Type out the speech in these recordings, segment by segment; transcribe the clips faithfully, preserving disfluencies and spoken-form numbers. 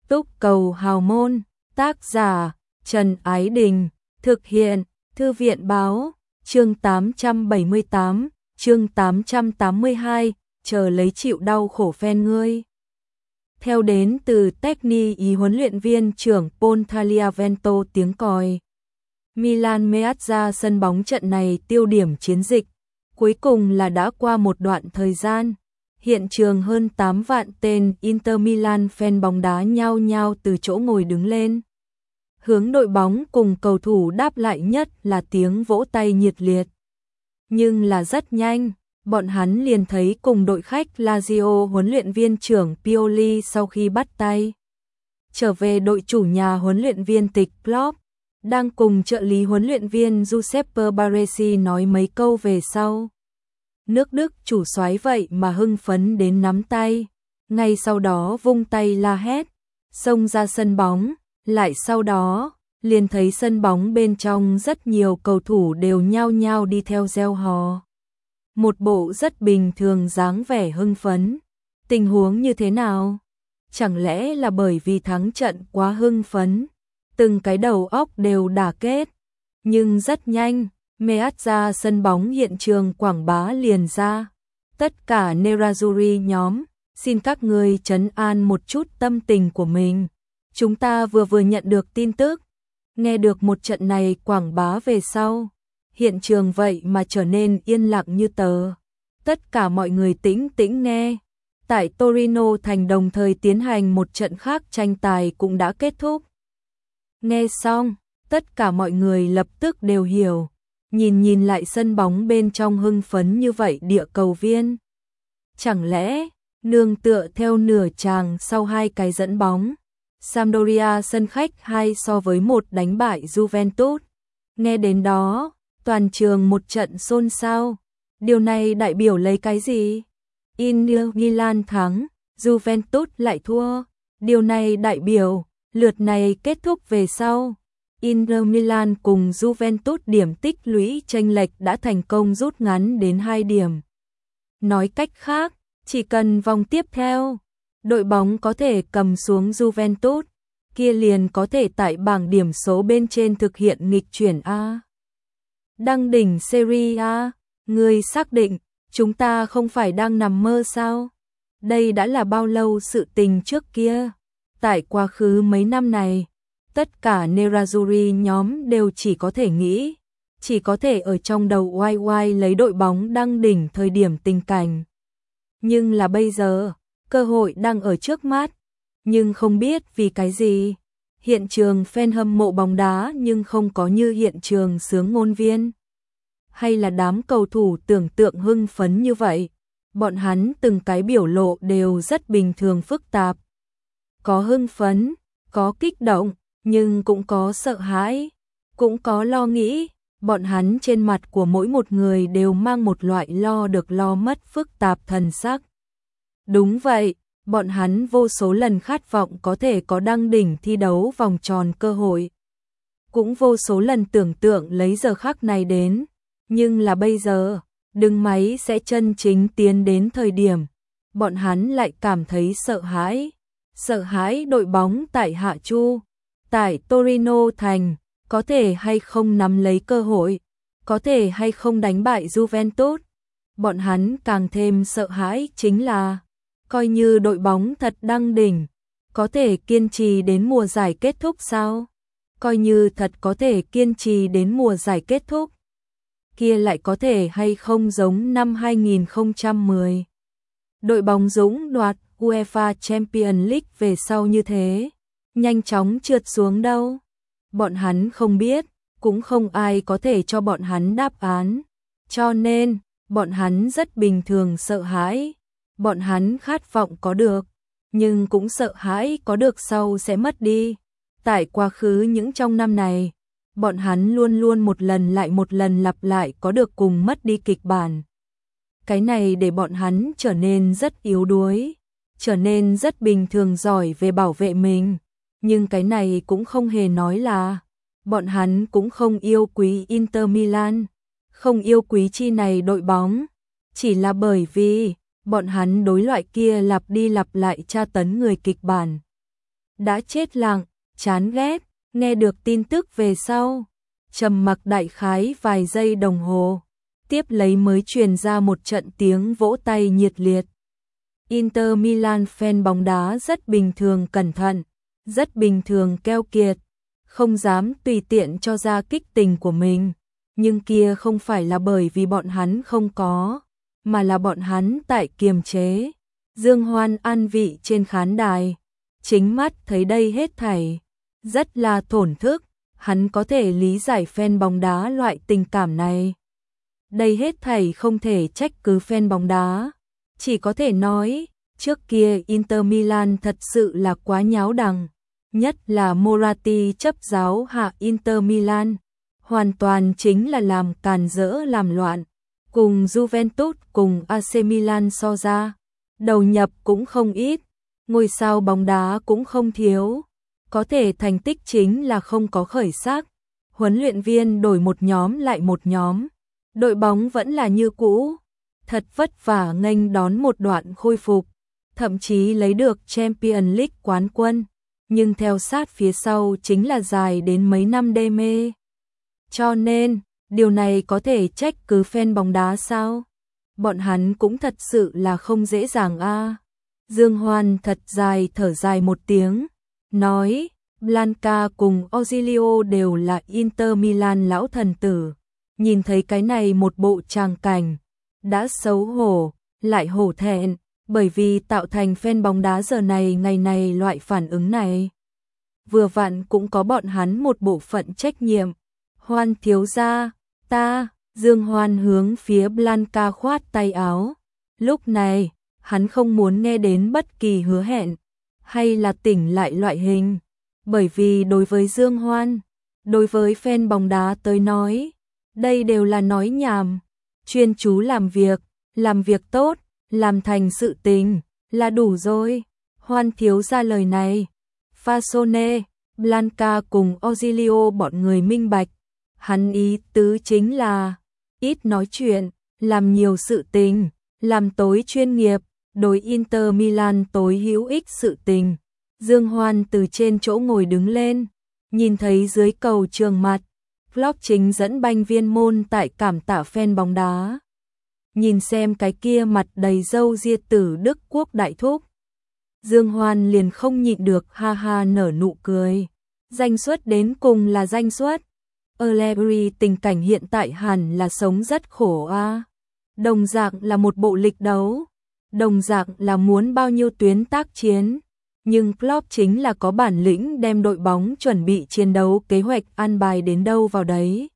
Túc cầu hào môn, tác giả Trần Ái Đình, thực hiện Thư viện Báo, chương tám trăm bảy mươi tám, chương tám trăm tám mươi hai, chờ lấy chịu đau khổ phen ngươi. Theo đến từ Techni ý huấn luyện viên trưởng Paul Tagliavento tiếng còi. Milan Meazza sân bóng trận này tiêu điểm chiến dịch, cuối cùng là đã qua một đoạn thời gian. Hiện trường hơn tám vạn tên Inter Milan fan bóng đá nhao nhao từ chỗ ngồi đứng lên. Hướng đội bóng cùng cầu thủ đáp lại nhất là tiếng vỗ tay nhiệt liệt. Nhưng là rất nhanh, bọn hắn liền thấy cùng đội khách Lazio huấn luyện viên trưởng Pioli sau khi bắt tay trở về đội chủ nhà huấn luyện viên tịch Klopp, đang cùng trợ lý huấn luyện viên Giuseppe Baresi nói mấy câu về sau. Nước Đức chủ soái vậy mà hưng phấn đến nắm tay, ngay sau đó vung tay la hét, xông ra sân bóng, lại sau đó, liền thấy sân bóng bên trong rất nhiều cầu thủ đều nhao nhao đi theo reo hò. Một bộ rất bình thường dáng vẻ hưng phấn. Tình huống như thế nào? Chẳng lẽ là bởi vì thắng trận quá hưng phấn, từng cái đầu óc đều đả kết. Nhưng rất nhanh, Meazza sân bóng hiện trường quảng bá liền ra. Tất cả Nerazzurri nhóm, xin các người trấn an một chút tâm tình của mình. Chúng ta vừa vừa nhận được tin tức, nghe được một trận này quảng bá về sau. Hiện trường vậy mà trở nên yên lặng như tờ. Tất cả mọi người tĩnh tĩnh nghe. Tại Torino thành đồng thời tiến hành một trận khác tranh tài cũng đã kết thúc. Nghe xong, tất cả mọi người lập tức đều hiểu. Nhìn nhìn lại sân bóng bên trong hưng phấn như vậy địa cầu viên. Chẳng lẽ, nương tựa theo nửa tràng sau hai cái dẫn bóng. Sampdoria sân khách hai so với một đánh bại Juventus. Nghe đến đó, toàn trường một trận xôn xao. Điều này đại biểu lấy cái gì? Inter Milan thắng, Juventus lại thua. Điều này đại biểu, lượt này kết thúc về sau. Inter Milan cùng Juventus điểm tích lũy chênh lệch đã thành công rút ngắn đến hai điểm. Nói cách khác, chỉ cần vòng tiếp theo, đội bóng có thể cầm xuống Juventus, kia liền có thể tại bảng điểm số bên trên thực hiện nghịch chuyển A. Đăng đỉnh Serie A, người xác định, chúng ta không phải đang nằm mơ sao? Đây đã là bao lâu sự tình trước kia? Tại quá khứ mấy năm này, tất cả Nerazzurri nhóm đều chỉ có thể nghĩ, chỉ có thể ở trong đầu oai oai lấy đội bóng đăng đỉnh thời điểm tình cảnh. Nhưng là bây giờ, cơ hội đang ở trước mắt, nhưng không biết vì cái gì. Hiện trường fan hâm mộ bóng đá nhưng không có như hiện trường sướng ngôn viên. Hay là đám cầu thủ tưởng tượng hưng phấn như vậy. Bọn hắn từng cái biểu lộ đều rất bình thường phức tạp. Có hưng phấn, có kích động, nhưng cũng có sợ hãi, cũng có lo nghĩ. Bọn hắn trên mặt của mỗi một người đều mang một loại lo được lo mất phức tạp thần sắc. Đúng vậy, bọn hắn vô số lần khát vọng có thể có đăng đỉnh thi đấu vòng tròn cơ hội. Cũng vô số lần tưởng tượng lấy giờ khắc này đến. Nhưng là bây giờ, đừng máy sẽ chân chính tiến đến thời điểm. Bọn hắn lại cảm thấy sợ hãi. Sợ hãi đội bóng tại Hạ Chu, tại Torino thành, có thể hay không nắm lấy cơ hội, có thể hay không đánh bại Juventus. Bọn hắn càng thêm sợ hãi chính là, coi như đội bóng thật đăng đỉnh, có thể kiên trì đến mùa giải kết thúc sao? Coi như thật có thể kiên trì đến mùa giải kết thúc, kia lại có thể hay không giống năm hai nghìn không trăm mười. Đội bóng dũng đoạt UEFA Champions League về sau như thế, nhanh chóng trượt xuống đâu. Bọn hắn không biết, cũng không ai có thể cho bọn hắn đáp án. Cho nên, bọn hắn rất bình thường sợ hãi. Bọn hắn khát vọng có được, nhưng cũng sợ hãi có được sau sẽ mất đi. Tại quá khứ những trong năm này, bọn hắn luôn luôn một lần lại một lần lặp lại có được cùng mất đi kịch bản. Cái này để bọn hắn trở nên rất yếu đuối, trở nên rất bình thường giỏi về bảo vệ mình. Nhưng cái này cũng không hề nói là bọn hắn cũng không yêu quý Inter Milan, không yêu quý chi này đội bóng. Chỉ là bởi vì bọn hắn đối loại kia lặp đi lặp lại tra tấn người kịch bản. đã chết lặng, chán ghét, nghe được tin tức về sau. Trầm mặc đại khái vài giây đồng hồ, tiếp lấy mới truyền ra một trận tiếng vỗ tay nhiệt liệt. Inter Milan fan bóng đá rất bình thường cẩn thận, rất bình thường keo kiệt, không dám tùy tiện cho ra kích tình của mình, nhưng kia không phải là bởi vì bọn hắn không có, mà là bọn hắn tại kiềm chế. Dương Hoan an vị trên khán đài, chính mắt thấy đây hết thảy, rất là thổn thức, hắn có thể lý giải fan bóng đá loại tình cảm này. Đây hết thảy không thể trách cứ fan bóng đá, chỉ có thể nói, trước kia Inter Milan thật sự là quá nháo đằng, nhất là Moratti chấp giáo hạ Inter Milan, hoàn toàn chính là làm càn rỡ làm loạn, cùng Juventus cùng a xê Milan so ra, đầu nhập cũng không ít, ngôi sao bóng đá cũng không thiếu, có thể thành tích chính là không có khởi sắc, huấn luyện viên đổi một nhóm lại một nhóm, đội bóng vẫn là như cũ, thật vất vả nghênh đón một đoạn khôi phục, thậm chí lấy được Champions League quán quân, nhưng theo sát phía sau chính là dài đến mấy năm đê mê. Cho nên, điều này có thể trách cứ fan bóng đá sao? Bọn hắn cũng thật sự là không dễ dàng a. À. Dương Hoan thật dài thở dài một tiếng, nói, Blanca cùng Ozilio đều là Inter Milan lão thần tử, nhìn thấy cái này một bộ tràng cảnh, đã xấu hổ, lại hổ thẹn, bởi vì tạo thành fan bóng đá giờ này ngày này loại phản ứng này. Vừa vặn cũng có bọn hắn một bộ phận trách nhiệm. Hoan thiếu gia, ta, Dương Hoan hướng phía Blanca khoát tay áo. Lúc này, hắn không muốn nghe đến bất kỳ hứa hẹn, hay là tỉnh lại loại hình. Bởi vì đối với Dương Hoan, đối với fan bóng đá tới nói, đây đều là nói nhảm, chuyên chú làm việc, làm việc tốt, làm thành sự tình, là đủ rồi. Hoan thiếu gia lời này, Fasone, Blanca cùng Ozilio bọn người minh bạch, hắn ý tứ chính là ít nói chuyện, làm nhiều sự tình, làm tối chuyên nghiệp, đối Inter Milan tối hữu ích sự tình. Dương Hoan từ trên chỗ ngồi đứng lên, nhìn thấy dưới cầu trường mặt, Klopp chính dẫn banh viên môn tại cảm tạ fan bóng đá. Nhìn xem cái kia mặt đầy râu ria tử Đức Quốc đại thúc. Dương Hoan liền không nhịn được ha ha nở nụ cười. Danh suất đến cùng là danh suất. Allegri tình cảnh hiện tại hẳn là sống rất khổ a. À. Đồng dạng là một bộ lịch đấu, đồng dạng là muốn bao nhiêu tuyến tác chiến, nhưng Klopp chính là có bản lĩnh đem đội bóng chuẩn bị chiến đấu kế hoạch an bài đến đâu vào đấy.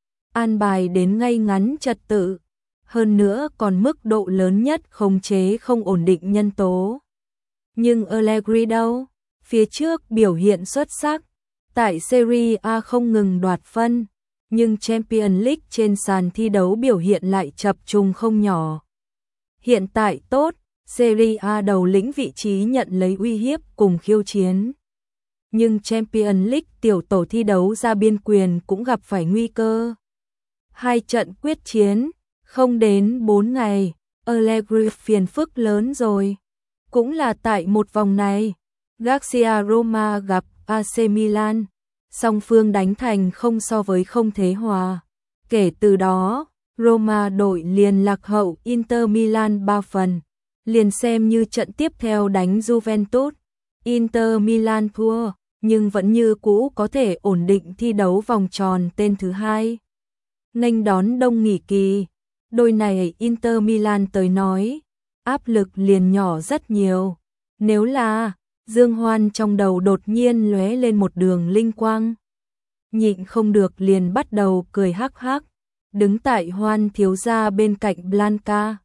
An bài đến ngay ngắn trật tự, hơn nữa còn mức độ lớn nhất khống chế không ổn định nhân tố. Nhưng Allegri đâu? Phía trước biểu hiện xuất sắc, tại Serie A không ngừng đoạt phân, nhưng Champions League trên sàn thi đấu biểu hiện lại chập trùng không nhỏ. Hiện tại tốt, Serie A đầu lĩnh vị trí nhận lấy uy hiếp cùng khiêu chiến. Nhưng Champions League tiểu tổ thi đấu ra biên quyền cũng gặp phải nguy cơ. Hai trận quyết chiến, không đến bốn ngày, Allegri phiền phức lớn rồi. Cũng là tại một vòng này, Garcia Roma gặp a xê Milan, song phương đánh thành không so với không thế hòa. Kể từ đó, Roma đội liền lạc hậu Inter Milan ba phần, liền xem như trận tiếp theo đánh Juventus. Inter Milan thua, nhưng vẫn như cũ có thể ổn định thi đấu vòng tròn tên thứ hai. Nghênh đón đông nghỉ kỳ, đôi này Inter Milan tới nói, áp lực liền nhỏ rất nhiều. Nếu là, Dương Hoan trong đầu đột nhiên lóe lên một đường linh quang. Nhịn không được liền bắt đầu cười hắc hắc, đứng tại Hoan thiếu gia bên cạnh Blanca.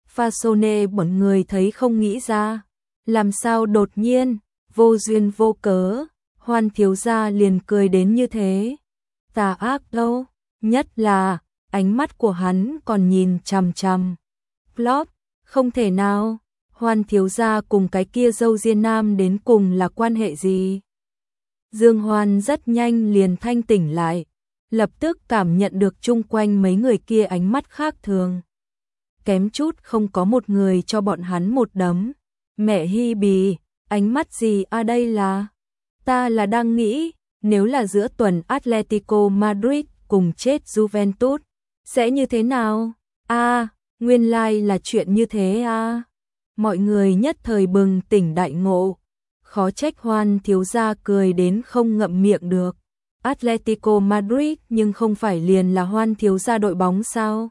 Fasone bọn người thấy không nghĩ ra, làm sao đột nhiên, vô duyên vô cớ, Hoan thiếu gia liền cười đến như thế. Tà ác đâu, nhất là, ánh mắt của hắn còn nhìn chằm chằm. Klopp, không thể nào, Hoan thiếu gia cùng cái kia dâu ria nam đến cùng là quan hệ gì? Dương Hoan rất nhanh liền thanh tỉnh lại, lập tức cảm nhận được chung quanh mấy người kia ánh mắt khác thường. Kém chút không có một người cho bọn hắn một đấm. Mẹ Hi Bì, ánh mắt gì a à đây là? Ta là đang nghĩ, nếu là giữa tuần Atletico Madrid cùng chết Juventus, sẽ như thế nào? A, à, nguyên lai like là chuyện như thế à. Mọi người nhất thời bừng tỉnh đại ngộ. Khó trách Hoan thiếu gia cười đến không ngậm miệng được. Atletico Madrid nhưng không phải liền là Hoan thiếu gia đội bóng sao?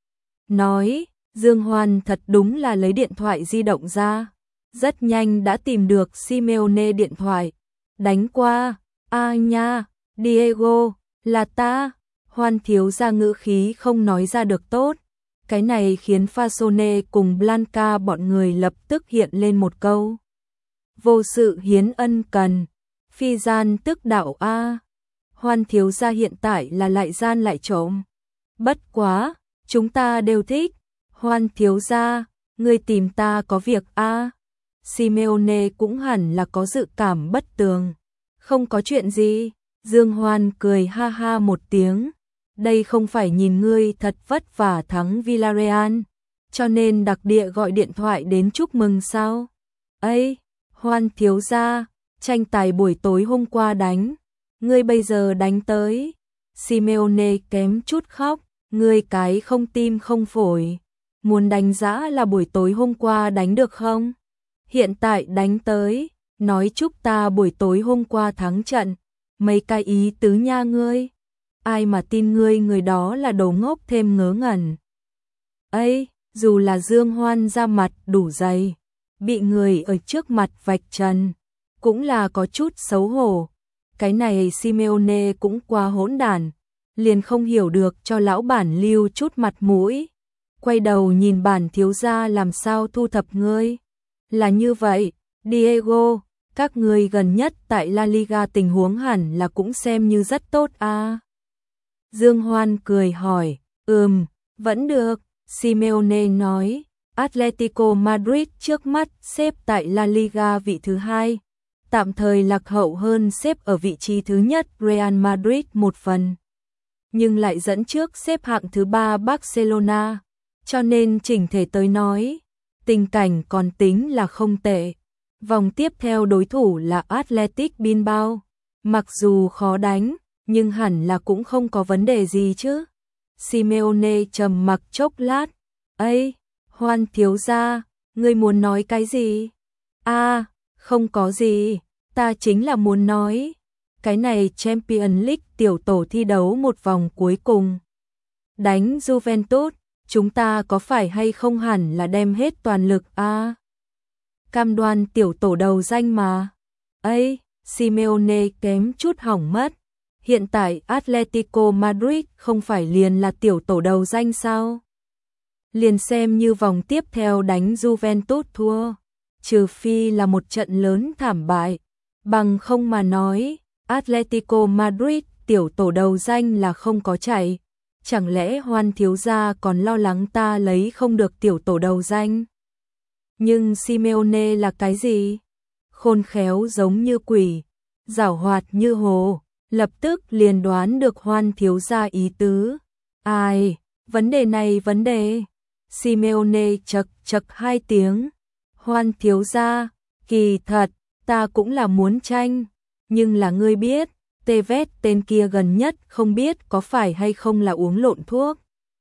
Nói, Dương Hoan thật đúng là lấy điện thoại di động ra. Rất nhanh đã tìm được Simeone điện thoại. Đánh qua, a nha, Diego, là ta. Hoan thiếu gia ngữ khí không nói ra được tốt. Cái này khiến Fasone cùng Blanca bọn người lập tức hiện lên một câu. Vô sự hiến ân cần, phi gian tức đạo a. Hoan thiếu gia hiện tại là lại gian lại trộm. Bất quá, chúng ta đều thích. Hoan thiếu gia, ngươi tìm ta có việc a. Simeone cũng hẳn là có dự cảm bất tường. Không có chuyện gì. Dương Hoan cười ha ha một tiếng. Đây không phải nhìn ngươi thật vất vả thắng Villarreal, cho nên đặc địa gọi điện thoại đến chúc mừng sao? Ây, Hoan thiếu gia, tranh tài buổi tối hôm qua đánh, ngươi bây giờ đánh tới. Simeone kém chút khóc, ngươi cái không tim không phổi, muốn đánh giá là buổi tối hôm qua đánh được không? Hiện tại đánh tới, nói chúc ta buổi tối hôm qua thắng trận, mấy cái ý tứ nha ngươi. Ai mà tin ngươi, người đó là đồ ngốc thêm ngớ ngẩn. Ấy, dù là Dương Hoan ra mặt đủ dày, bị người ở trước mặt vạch trần, cũng là có chút xấu hổ. Cái này Simeone cũng quá hỗn đản, liền không hiểu được cho lão bản lưu chút mặt mũi. Quay đầu nhìn bản thiếu gia làm sao thu thập ngươi. Là như vậy, Diego, các ngươi gần nhất tại La Liga tình huống hẳn là cũng xem như rất tốt à. Dương Hoan cười hỏi, ừm, vẫn được. Simeone nói, Atletico Madrid trước mắt xếp tại La Liga vị thứ hai, tạm thời lạc hậu hơn xếp ở vị trí thứ nhất Real Madrid một phần, nhưng lại dẫn trước xếp hạng thứ ba Barcelona, cho nên chỉnh thể tới nói, tình cảnh còn tính là không tệ. Vòng tiếp theo đối thủ là Athletic Bilbao, mặc dù khó đánh, nhưng hẳn là cũng không có vấn đề gì chứ. Simeone trầm mặc chốc lát, ấy, Hoan thiếu gia, ngươi muốn nói cái gì? A, à, không có gì, ta chính là muốn nói, cái này Champions League tiểu tổ thi đấu một vòng cuối cùng. Đánh Juventus, chúng ta có phải hay không hẳn là đem hết toàn lực a? À, cam đoan tiểu tổ đầu danh mà. Ấy, Simeone kém chút hỏng mất. Hiện tại Atletico Madrid không phải liền là tiểu tổ đầu danh sao? Liền xem như vòng tiếp theo đánh Juventus thua, trừ phi là một trận lớn thảm bại, bằng không mà nói, Atletico Madrid tiểu tổ đầu danh là không có chạy. Chẳng lẽ Hoan thiếu gia còn lo lắng ta lấy không được tiểu tổ đầu danh? Nhưng Simeone là cái gì? Khôn khéo giống như quỷ, giảo hoạt như hồ, lập tức liền đoán được Hoan thiếu gia ý tứ. Ai, vấn đề này vấn đề. Simeone chậc chậc hai tiếng. Hoan thiếu gia, kỳ thật, ta cũng là muốn tranh, nhưng là ngươi biết, Tevez tên kia gần nhất không biết có phải hay không là uống lộn thuốc.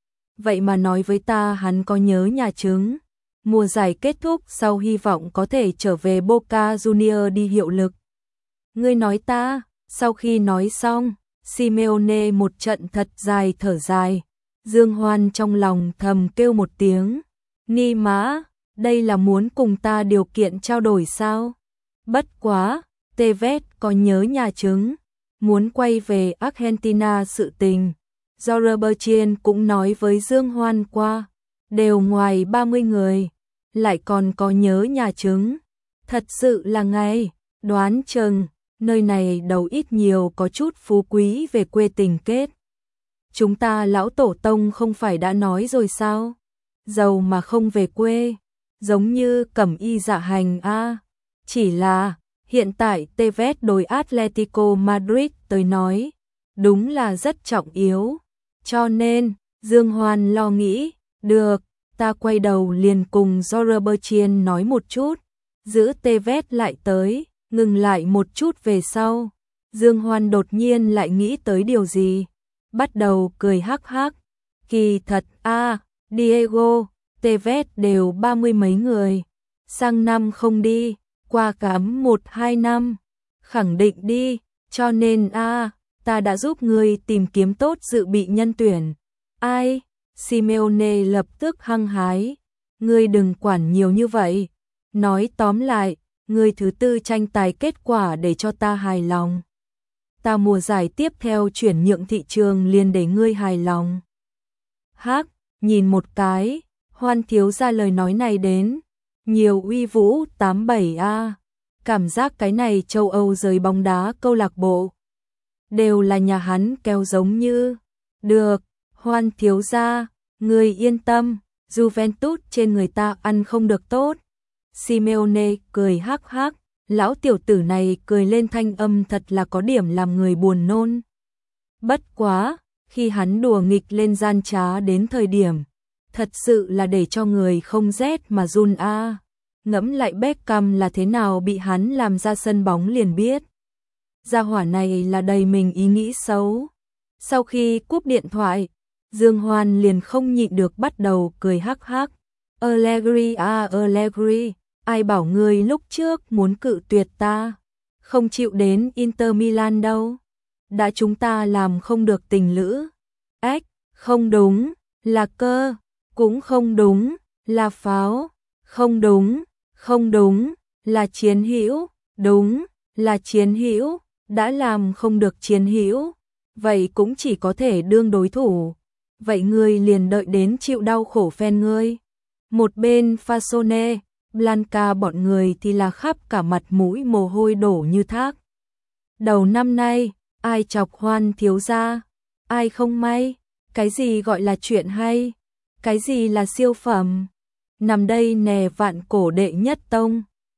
Vậy mà nói với ta hắn có nhớ nhà chứng. Mùa giải kết thúc sau hy vọng có thể trở về Boca Juniors đi hiệu lực. Ngươi nói ta, sau khi nói xong, Simeone một trận thật dài thở dài. Dương Hoan trong lòng thầm kêu một tiếng, ni má, đây là muốn cùng ta điều kiện trao đổi sao? Bất quá, Tevez có nhớ nhà chứng, muốn quay về Argentina sự tình. Do Robertson cũng nói với Dương Hoan qua, đều ngoài ba mươi người, lại còn có nhớ nhà chứng. Thật sự là ngay, đoán chừng, nơi này đầu ít nhiều có chút phú quý về quê tình kết. Chúng ta lão tổ tông không phải đã nói rồi sao? Giàu mà không về quê, giống như cẩm y dạ hành a. À. Chỉ là, hiện tại Tevez đối Atletico Madrid tới nói, đúng là rất trọng yếu. Cho nên, Dương Hoan lo nghĩ, được, ta quay đầu liền cùng Robertson nói một chút, giữ Tevez lại tới, Ngừng lại một chút về sau, Dương Hoan đột nhiên lại nghĩ tới điều gì, bắt đầu cười hắc hắc. Kỳ thật a, Diego, Tevez đều ba mươi mấy người, sang năm không đi, qua cắm một hai năm, khẳng định đi, cho nên a, ta đã giúp ngươi tìm kiếm tốt dự bị nhân tuyển. Ai? Simeone lập tức hăng hái, ngươi đừng quản nhiều như vậy, nói tóm lại, ngươi thứ tư tranh tài kết quả để cho ta hài lòng. Ta mùa giải tiếp theo chuyển nhượng thị trường liền để ngươi hài lòng. Hắc, nhìn một cái, Hoan thiếu gia lời nói này đến, nhiều uy vũ tám bảy a, cảm giác cái này châu Âu giới bóng đá câu lạc bộ đều là nhà hắn kéo giống như. Được, Hoan thiếu gia, người yên tâm, Juventus trên người ta ăn không được tốt. Simeone cười hắc hắc, lão tiểu tử này cười lên thanh âm thật là có điểm làm người buồn nôn. Bất quá, khi hắn đùa nghịch lên gian trá đến thời điểm, thật sự là để cho người không rét mà run a. Ngẫm lại Beckham là thế nào bị hắn làm ra sân bóng liền biết. Gia hỏa này là đầy mình ý nghĩ xấu. Sau khi cúp điện thoại, Dương Hoan liền không nhịn được bắt đầu cười hắc hắc. Allegri à Allegri, ai bảo ngươi lúc trước muốn cự tuyệt ta, không chịu đến Inter Milan đâu. Đã chúng ta làm không được tình lữ. Ếch, không đúng, là cơ, cũng không đúng, là pháo, không đúng, không đúng, là chiến hữu, đúng, là chiến hữu, đã làm không được chiến hữu, vậy cũng chỉ có thể đương đối thủ. Vậy ngươi liền đợi đến chịu đau khổ phen ngươi. Một bên Fasone, Blanca bọn người thì là khắp cả mặt mũi mồ hôi đổ như thác. Đầu năm nay, ai chọc Hoan thiếu gia, ai không may, cái gì gọi là chuyện hay, cái gì là siêu phẩm. Nằm đây nè vạn cổ đệ nhất tông,